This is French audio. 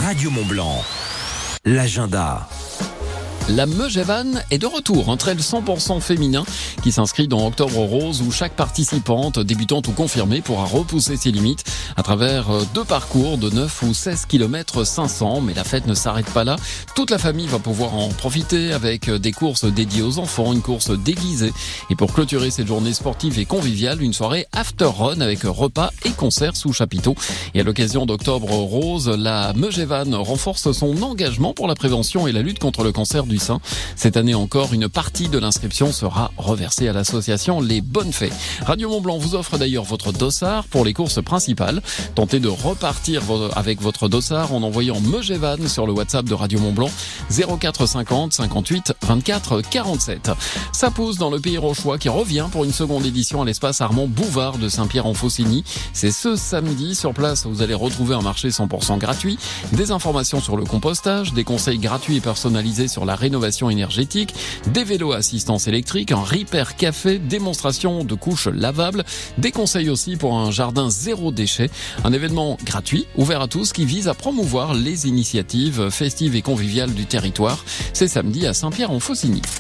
Radio Mont-Blanc, l'agenda. La Megève est de retour, un trail 100% féminin qui s'inscrit dans Octobre Rose où chaque participante, débutante ou confirmée, pourra repousser ses limites à travers 2 parcours de 9 ou 16 km 500. Mais la fête ne s'arrête pas là. Toute la famille va pouvoir en profiter avec des courses dédiées aux enfants, une course déguisée. Et pour clôturer cette journée sportive et conviviale, une soirée after run avec repas et concerts sous chapiteau. Et à l'occasion d'Octobre Rose, la Megève renforce son engagement pour la prévention et la lutte contre le cancer du sein. Cette année encore, une partie de l'inscription sera reversée à l'association Les Bonnes Fées. Radio Mont-Blanc vous offre d'ailleurs votre dossard pour les courses principales. Tentez de repartir avec votre dossard en envoyant Megève sur le WhatsApp de Radio Mont-Blanc 04 50 58 24 47. Ça pousse dans le Pays Rochois qui revient pour une seconde édition à l'espace Armand Bouvard de Saint-Pierre-en-Faucigny. C'est ce samedi. Sur place, vous allez retrouver un marché 100% gratuit, des informations sur le compostage, des conseils gratuits et personnalisés sur la rénovation énergétique, des vélos à assistance électrique, un repair café, démonstration de couches lavables, des conseils aussi pour un jardin zéro déchet. Un événement gratuit, ouvert à tous, qui vise à promouvoir les initiatives festives et conviviales du territoire. C'est samedi à Saint-Pierre-en-Faucigny.